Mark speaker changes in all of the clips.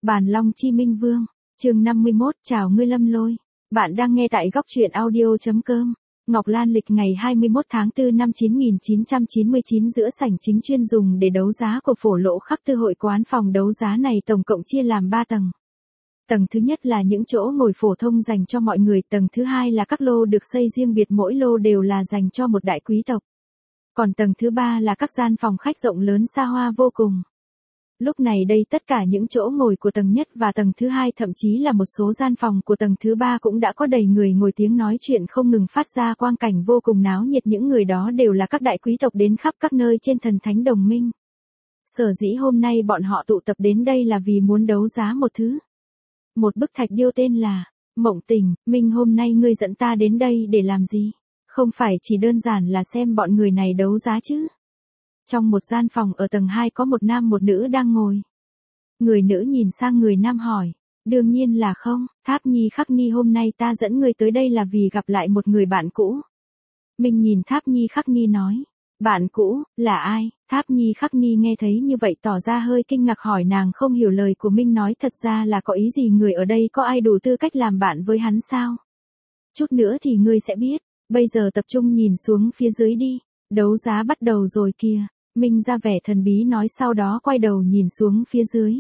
Speaker 1: Bàn Long Chi Minh Vương, chương 51, chào ngươi Lâm Lôi. Bạn đang nghe tại góc truyện audio.com. Ngọc Lan lịch ngày 21 tháng 4 năm 1999 giữa sảnh chính chuyên dùng để đấu giá của Phổ Lỗ Khắc Tư hội quán. Phòng đấu giá này tổng cộng chia làm 3 tầng. Tầng thứ nhất là những chỗ ngồi phổ thông dành cho mọi người, tầng thứ hai là các lô được xây riêng biệt, mỗi lô đều là dành cho một đại quý tộc. Còn tầng thứ ba là các gian phòng khách rộng lớn xa hoa vô cùng. Lúc này đây tất cả những chỗ ngồi của tầng nhất và tầng thứ hai, thậm chí là một số gian phòng của tầng thứ ba cũng đã có đầy người ngồi, tiếng nói chuyện không ngừng phát ra quang cảnh vô cùng náo nhiệt. Những người đó đều là các đại quý tộc đến khắp các nơi trên thần thánh đồng minh. Sở dĩ hôm nay bọn họ tụ tập đến đây là vì muốn đấu giá một thứ. Một bức thạch điêu tên là Mộng Tình. Minh, hôm nay ngươi dẫn ta đến đây để làm gì? Không phải chỉ đơn giản là xem bọn người này đấu giá chứ? Trong một gian phòng ở tầng 2 có một nam một nữ đang ngồi. Người nữ nhìn sang người nam hỏi, đương nhiên là không, Tháp Nhi Khắc Ni, hôm nay ta dẫn ngươi tới đây là vì gặp lại một người bạn cũ. Minh nhìn Tháp Nhi Khắc Ni nói, bạn cũ, là ai? Tháp Nhi Khắc Ni nghe thấy như vậy tỏ ra hơi kinh ngạc, hỏi nàng không hiểu lời của Minh nói thật ra là có ý gì, người ở đây có ai đủ tư cách làm bạn với hắn sao? Chút nữa thì ngươi sẽ biết, bây giờ tập trung nhìn xuống phía dưới đi, đấu giá bắt đầu rồi kìa. Minh ra vẻ thần bí nói, sau đó quay đầu nhìn xuống phía dưới.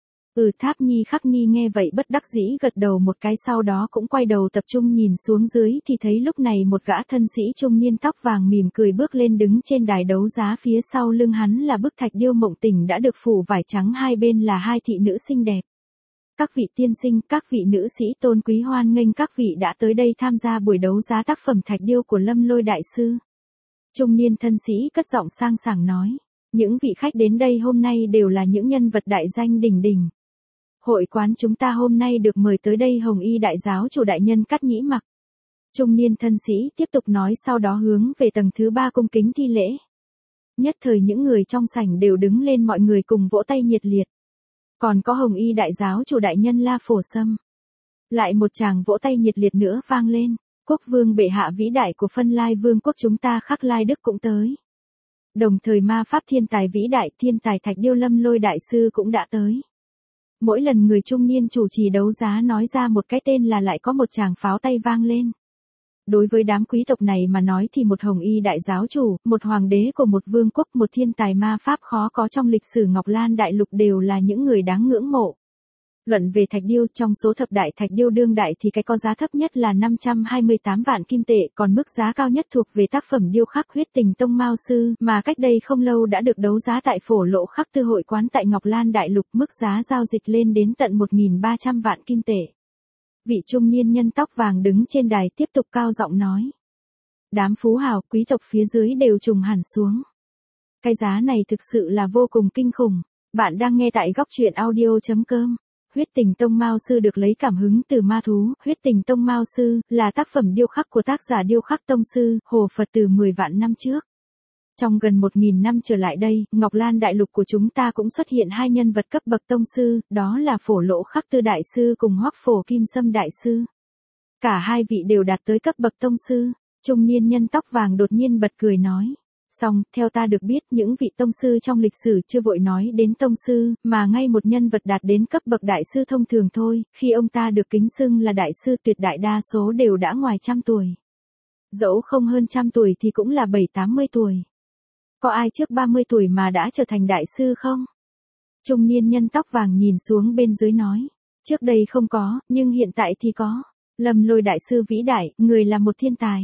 Speaker 1: Tháp Nhi Khắc Ni nghe vậy bất đắc dĩ gật đầu một cái, sau đó cũng quay đầu tập trung nhìn xuống dưới thì thấy lúc này một gã thân sĩ trung niên tóc vàng mỉm cười bước lên đứng trên đài đấu giá. Phía sau lưng hắn là bức thạch điêu Mộng Tình đã được phủ vải trắng, hai bên là hai thị nữ xinh đẹp. Các vị tiên sinh, các vị nữ sĩ tôn quý, hoan nghênh các vị đã tới đây tham gia buổi đấu giá tác phẩm thạch điêu của Lâm Lôi đại sư. Trung niên thân sĩ cất giọng sang sảng nói, những vị khách đến đây hôm nay đều là những nhân vật đại danh đỉnh đỉnh. Hội quán chúng ta hôm nay được mời tới đây Hồng Y đại giáo chủ đại nhân Cát Nhĩ Mặc. Trung niên thân sĩ tiếp tục nói, sau đó hướng về tầng thứ 3 cung kính thi lễ. Nhất thời những người trong sảnh đều đứng lên, mọi người cùng vỗ tay nhiệt liệt. Còn có Hồng Y đại giáo chủ đại nhân La Phổ Sâm. Lại một tràng vỗ tay nhiệt liệt nữa vang lên. Quốc vương bệ hạ vĩ đại của Phân Lai vương quốc chúng ta Khắc Lai Đức cũng tới. Đồng thời ma pháp thiên tài vĩ đại, thiên tài thạch điêu Lâm Lôi đại sư cũng đã tới. Mỗi lần người trung niên chủ trì đấu giá nói ra một cái tên là lại có một tràng pháo tay vang lên. Đối với đám quý tộc này mà nói thì một Hồng Y đại giáo chủ, một hoàng đế của một vương quốc, một thiên tài ma pháp khó có trong lịch sử Ngọc Lan đại lục đều là những người đáng ngưỡng mộ. Luận về thạch điêu, trong số thập đại thạch điêu đương đại thì cái có giá thấp nhất là 528 vạn kim tệ, còn mức giá cao nhất thuộc về tác phẩm điêu khắc Huyết Tình Tông Mao Sư, mà cách đây không lâu đã được đấu giá tại Phổ Lỗ Khắc Tư hội quán tại Ngọc Lan đại lục, mức giá giao dịch lên đến tận 1.300 vạn kim tệ. Vị trung niên nhân tóc vàng đứng trên đài tiếp tục cao giọng nói. Đám phú hào, quý tộc phía dưới đều trùng hẳn xuống. Cái giá này thực sự là vô cùng kinh khủng. Bạn đang nghe tại góc truyện audio.com. Huyết Tình Tông Mao Sư được lấy cảm hứng từ ma thú. Huyết Tình Tông Mao Sư là tác phẩm điêu khắc của tác giả điêu khắc tông sư Hồ Phật từ 10 vạn năm trước. Trong gần 1.000 năm trở lại đây, Ngọc Lan đại lục của chúng ta cũng xuất hiện hai nhân vật cấp bậc tông sư, đó là Phổ Lỗ Khắc Tư đại sư cùng Hoắc Phổ Kim Sâm đại sư. Cả hai vị đều đạt tới cấp bậc tông sư. Trung niên nhân tóc vàng đột nhiên bật cười nói. Song, theo ta được biết, những vị tông sư trong lịch sử chưa vội nói đến tông sư, mà ngay một nhân vật đạt đến cấp bậc đại sư thông thường thôi, khi ông ta được kính xưng là đại sư, tuyệt đại đa số đều đã ngoài 100 tuổi. Dẫu không hơn 100 tuổi thì cũng là 70-80 tuổi. Có ai trước 30 tuổi mà đã trở thành đại sư không? Trung niên nhân tóc vàng nhìn xuống bên dưới nói. Trước đây không có, nhưng hiện tại thì có. Lâm Lôi đại sư vĩ đại, người là một thiên tài.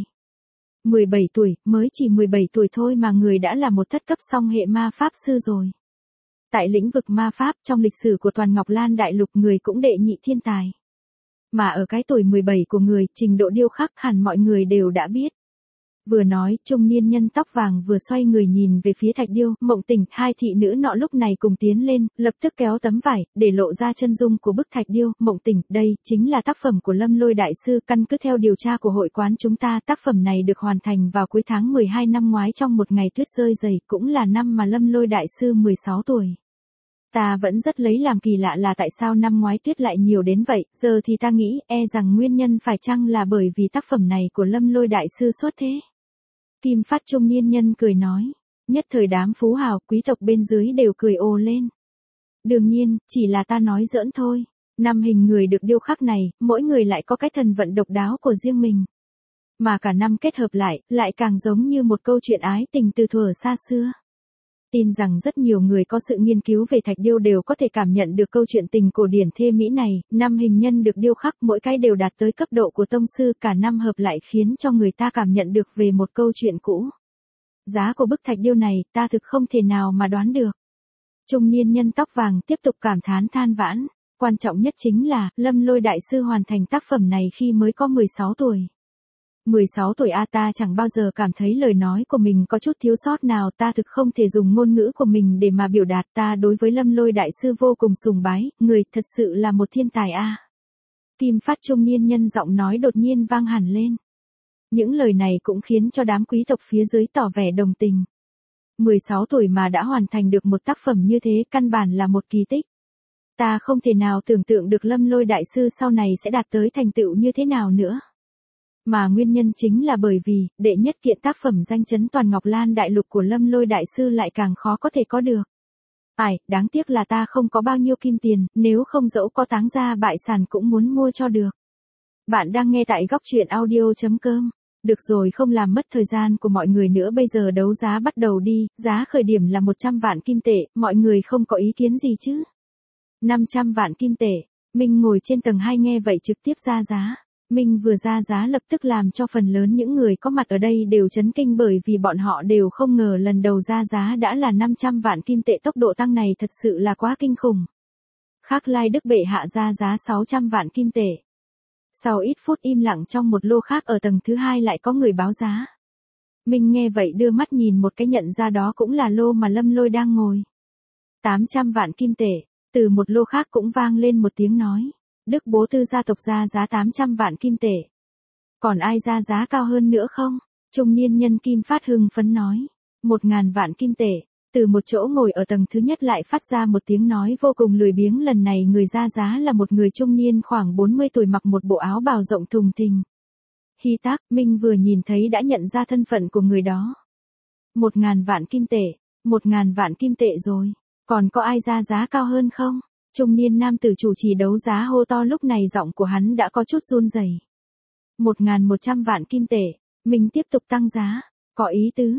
Speaker 1: 17 tuổi, mới chỉ 17 tuổi thôi mà người đã là một thất cấp song hệ ma pháp sư rồi. Tại lĩnh vực ma pháp, trong lịch sử của toàn Ngọc Lan đại lục, người cũng đệ nhị thiên tài. Mà ở cái tuổi 17 của người, trình độ điêu khắc hẳn mọi người đều đã biết. Vừa nói, trung niên nhân tóc vàng vừa xoay người nhìn về phía thạch điêu Mộng Tình. Hai thị nữ nọ lúc này cùng tiến lên, lập tức kéo tấm vải để lộ ra chân dung của bức thạch điêu Mộng Tình. Đây chính là tác phẩm của Lâm Lôi đại sư. Căn cứ theo điều tra của hội quán chúng ta, tác phẩm này được hoàn thành vào cuối tháng 12 năm ngoái trong một ngày tuyết rơi dày, cũng là năm mà Lâm Lôi đại sư 16 tuổi. Ta vẫn rất lấy làm kỳ lạ là tại sao năm ngoái tuyết lại nhiều đến vậy, giờ thì ta nghĩ rằng nguyên nhân phải chăng là bởi vì tác phẩm này của Lâm Lôi đại sư xuất thế. Kim phát trung niên nhân cười nói. Nhất thời đám phú hào, quý tộc bên dưới đều cười ồ lên. Đương nhiên, chỉ là ta nói giỡn thôi. 5 hình người được điêu khắc này, mỗi người lại có cái thần vận độc đáo của riêng mình. Mà cả 5 kết hợp lại càng giống như một câu chuyện ái tình từ thuở xa xưa. Tin rằng rất nhiều người có sự nghiên cứu về thạch điêu đều có thể cảm nhận được câu chuyện tình cổ điển thê mỹ này. 5 hình nhân được điêu khắc mỗi cái đều đạt tới cấp độ của tông sư, cả 5 hợp lại khiến cho người ta cảm nhận được về một câu chuyện cũ. Giá của bức thạch điêu này ta thực không thể nào mà đoán được. Trung niên nhân tóc vàng tiếp tục cảm thán than vãn. Quan trọng nhất chính là, Lâm Lôi đại sư hoàn thành tác phẩm này khi mới có 16 tuổi. 16 tuổi ta chẳng bao giờ cảm thấy lời nói của mình có chút thiếu sót nào, ta thực không thể dùng ngôn ngữ của mình để mà biểu đạt, ta đối với Lâm Lôi đại sư vô cùng sùng bái, người thật sự là một thiên tài a. Kim phát trung niên nhân giọng nói đột nhiên vang hẳn lên. Những lời này cũng khiến cho đám quý tộc phía dưới tỏ vẻ đồng tình. 16 tuổi mà đã hoàn thành được một tác phẩm như thế căn bản là một kỳ tích. Ta không thể nào tưởng tượng được Lâm Lôi đại sư sau này sẽ đạt tới thành tựu như thế nào nữa. Mà nguyên nhân chính là bởi vì, đệ nhất kiện tác phẩm danh chấn toàn Ngọc Lan đại lục của Lâm Lôi đại sư lại càng khó có thể có được. Đáng tiếc là ta không có bao nhiêu kim tiền, nếu không dẫu có táng ra bại sản cũng muốn mua cho được. Bạn đang nghe tại góc truyện audio.com. Được rồi, không làm mất thời gian của mọi người nữa, bây giờ đấu giá bắt đầu đi, giá khởi điểm là 100 vạn kim tệ, mọi người không có ý kiến gì chứ? 500 vạn kim tệ. Minh ngồi trên tầng 2 nghe vậy trực tiếp ra giá. Minh vừa ra giá lập tức làm cho phần lớn những người có mặt ở đây đều chấn kinh, bởi vì bọn họ đều không ngờ lần đầu ra giá đã là 500 vạn kim tệ, tốc độ tăng này thật sự là quá kinh khủng. Khác Lai Đức bệ hạ ra giá 600 vạn kim tệ. Sau ít phút im lặng, trong một lô khác ở tầng thứ 2 lại có người báo giá. Minh nghe vậy đưa mắt nhìn một cái, nhận ra đó cũng là lô mà Lâm Lôi đang ngồi. 800 vạn kim tệ. Từ một lô khác cũng vang lên một tiếng nói. Đức bố tư gia tộc ra giá 800 vạn kim tệ. Còn ai ra giá cao hơn nữa không? Trung niên nhân Kim Phát hưng phấn nói. 1.000 vạn kim tệ. Từ một chỗ ngồi ở tầng thứ nhất lại phát ra một tiếng nói vô cùng lười biếng, lần này người ra giá là một người trung niên khoảng 40 tuổi, mặc một bộ áo bào rộng thùng thình. Hi tác, Minh vừa nhìn thấy đã nhận ra thân phận của người đó. 1.000 vạn kim tệ. 1.000 vạn kim tệ rồi. Còn có ai ra giá cao hơn không? Trung niên nam tử chủ trì đấu giá hô to, lúc này giọng của hắn đã có chút run rẩy. 1.100 vạn kim tệ. Mình tiếp tục tăng giá. Có ý tứ,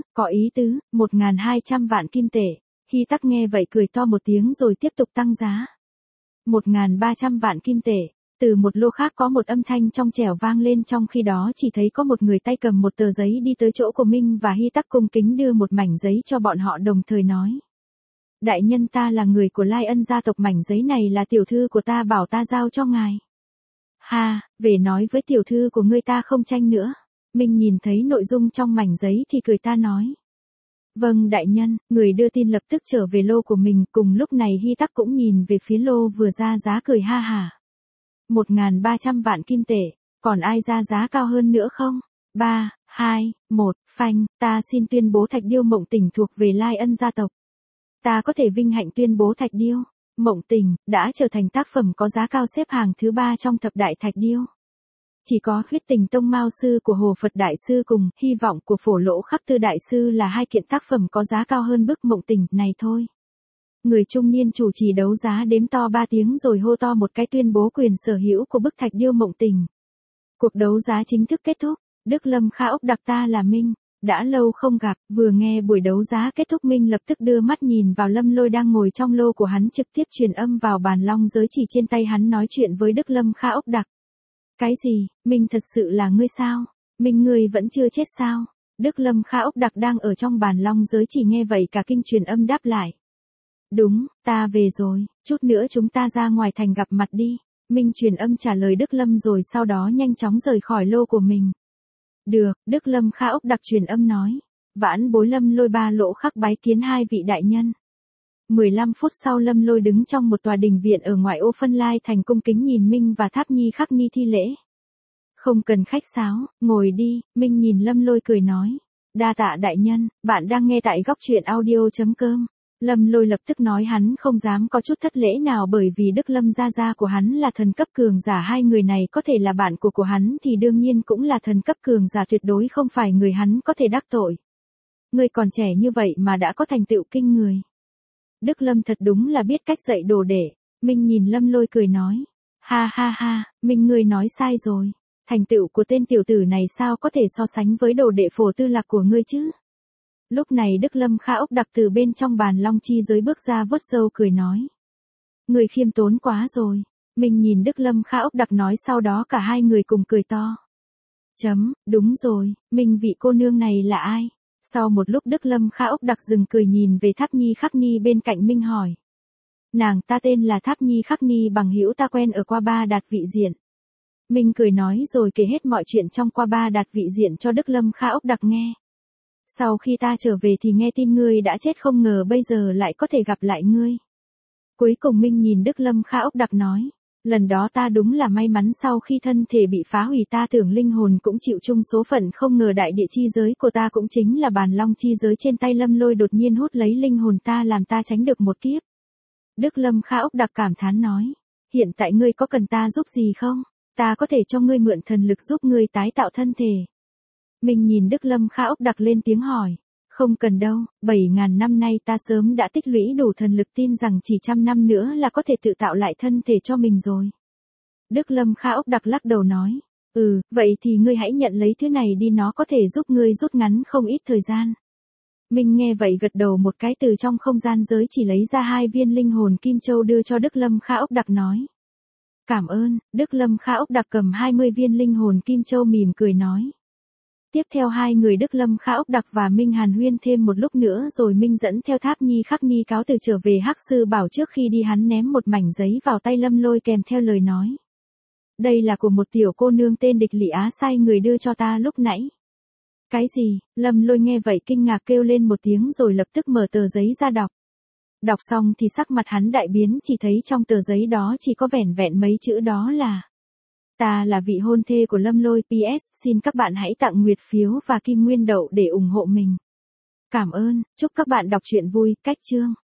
Speaker 1: 1.200 vạn kim tệ. Hi tắc nghe vậy cười to một tiếng rồi tiếp tục tăng giá. 1.300 vạn kim tệ. Từ một lô khác có một âm thanh trong trẻo vang lên, trong khi đó chỉ thấy có một người tay cầm một tờ giấy đi tới chỗ của Minh và Hi tắc cung kính đưa một mảnh giấy cho bọn họ, đồng thời nói. Đại nhân, ta là người của Lai Ân gia tộc, mảnh giấy này là tiểu thư của ta bảo ta giao cho ngài. Ha, về nói với tiểu thư của ngươi ta không tranh nữa. Minh nhìn thấy nội dung trong mảnh giấy thì cười ta nói. Vâng đại nhân, người đưa tin lập tức trở về lô của mình, cùng lúc này Hi tắc cũng nhìn về phía lô vừa ra giá cười ha hả. 1.300 vạn kim tệ, còn ai ra giá cao hơn nữa không? 3, 2, 1, phanh, ta xin tuyên bố thạch điêu Mộng Tình thuộc về Lai Ân gia tộc. Ta có thể vinh hạnh tuyên bố thạch điêu Mộng Tình đã trở thành tác phẩm có giá cao, xếp hàng thứ 3 trong thập đại thạch điêu. Chỉ có Huyết Tình Tông Mao sư của Hồ Phật đại sư cùng Hy vọng của Phổ Lỗ Khắc Tư đại sư là hai kiện tác phẩm có giá cao hơn bức Mộng Tình này thôi. Người trung niên chủ trì đấu giá đếm to 3 tiếng rồi hô to một cái, tuyên bố quyền sở hữu của bức thạch điêu Mộng Tình. Cuộc đấu giá chính thức kết thúc. Đức Lâm Kha Ốc Đặc, ta là Minh. Đã lâu không gặp, vừa nghe buổi đấu giá kết thúc Minh lập tức đưa mắt nhìn vào Lâm Lôi đang ngồi trong lô của hắn, trực tiếp truyền âm vào bàn long giới chỉ trên tay hắn nói chuyện với Đức Lâm Kha Ốc Đặc. Cái gì, Minh thật sự là ngươi sao? Minh, ngươi vẫn chưa chết sao? Đức Lâm Kha Ốc Đặc đang ở trong bàn long giới chỉ nghe vậy cả kinh, truyền âm đáp lại. Đúng, ta về rồi, chút nữa chúng ta ra ngoài thành gặp mặt đi. Minh truyền âm trả lời Đức Lâm rồi sau đó nhanh chóng rời khỏi lô của mình. Được, Đức Lâm Kha Ốc Đặc truyền âm nói. Vãn bối Lâm Lôi Ba Lỗ Khắc bái kiến hai vị đại nhân. 15 phút sau Lâm Lôi đứng trong một tòa đình viện ở ngoại ô Phân Lai thành, cung kính nhìn Minh và Tháp Nhi Khắc Ni thi lễ. Không cần khách sáo, ngồi đi. Minh nhìn Lâm Lôi cười nói. Đa tạ đại nhân, bạn đang nghe tại góc truyện audio.com. Lâm Lôi lập tức nói hắn không dám có chút thất lễ nào, bởi vì Đức Lâm gia gia của hắn là thần cấp cường giả, hai người này có thể là bạn của hắn thì đương nhiên cũng là thần cấp cường giả, tuyệt đối không phải người hắn có thể đắc tội. Ngươi còn trẻ như vậy mà đã có thành tựu kinh người. Đức Lâm thật đúng là biết cách dạy đồ đệ. Minh nhìn Lâm Lôi cười nói. Ha ha ha, Minh ngươi nói sai rồi. Thành tựu của tên tiểu tử này sao có thể so sánh với đồ đệ Phổ Tư Lạc của ngươi chứ? Lúc này Đức Lâm Kha Ốc Đặc từ bên trong bàn long chi giới bước ra vuốt râu cười nói. Người khiêm tốn quá rồi. Minh nhìn Đức Lâm Kha Ốc Đặc nói, sau đó cả hai người cùng cười to. Đúng rồi, Minh vị cô nương này là ai? Sau một lúc Đức Lâm Kha Ốc Đặc dừng cười nhìn về Tháp Nhi Khắc Ni bên cạnh Minh hỏi. Nàng ta tên là Tháp Nhi Khắc Ni, bằng hữu ta quen ở Qua Ba Đạt Vị Diện. Minh cười nói rồi kể hết mọi chuyện trong Qua Ba Đạt Vị Diện cho Đức Lâm Kha Ốc Đặc nghe. Sau khi ta trở về thì nghe tin ngươi đã chết, không ngờ bây giờ lại có thể gặp lại ngươi. Cuối cùng Minh nhìn Đức Lâm Kha Ốc Đặc nói. Lần đó ta đúng là may mắn, sau khi thân thể bị phá hủy ta tưởng linh hồn cũng chịu chung số phận, không ngờ đại địa chi giới của ta cũng chính là bàn long chi giới trên tay Lâm Lôi đột nhiên hút lấy linh hồn ta, làm ta tránh được một kiếp. Đức Lâm Kha Ốc Đặc cảm thán nói. Hiện tại ngươi có cần ta giúp gì không? Ta có thể cho ngươi mượn thần lực giúp ngươi tái tạo thân thể. Mình nhìn Đức Lâm Kha Ốc Đặc lên tiếng hỏi. Không cần đâu, 7.000 năm nay ta sớm đã tích lũy đủ thần lực, tin rằng chỉ 100 năm nữa là có thể tự tạo lại thân thể cho mình rồi. Đức Lâm Kha Ốc Đặc lắc đầu nói. Vậy thì ngươi hãy nhận lấy thứ này đi, nó có thể giúp ngươi rút ngắn không ít thời gian. Mình nghe vậy gật đầu một cái, từ trong không gian giới chỉ lấy ra 2 viên linh hồn kim châu đưa cho Đức Lâm Kha Ốc Đặc nói. Cảm ơn. Đức Lâm Kha Ốc Đặc cầm 20 viên linh hồn kim châu mỉm cười nói. Tiếp theo hai người Đức Lâm Kha Ốc Đặc và Minh hàn huyên thêm một lúc nữa rồi Minh dẫn theo Tháp Nhi Khắc Ni cáo từ trở về Hắc Sư Bảo. Trước khi đi hắn ném một mảnh giấy vào tay Lâm Lôi kèm theo lời nói. Đây là của một tiểu cô nương tên Địch Lị Á sai người đưa cho ta lúc nãy. Cái gì? Lâm Lôi nghe vậy kinh ngạc kêu lên một tiếng rồi lập tức mở tờ giấy ra đọc. Đọc xong thì sắc mặt hắn đại biến, chỉ thấy trong tờ giấy đó chỉ có vẻn vẹn mấy chữ đó là: Ta là vị hôn thê của Lâm Lôi, PS, xin các bạn hãy tặng nguyệt phiếu và kim nguyên đậu để ủng hộ mình. Cảm ơn, chúc các bạn đọc truyện vui. Cách chương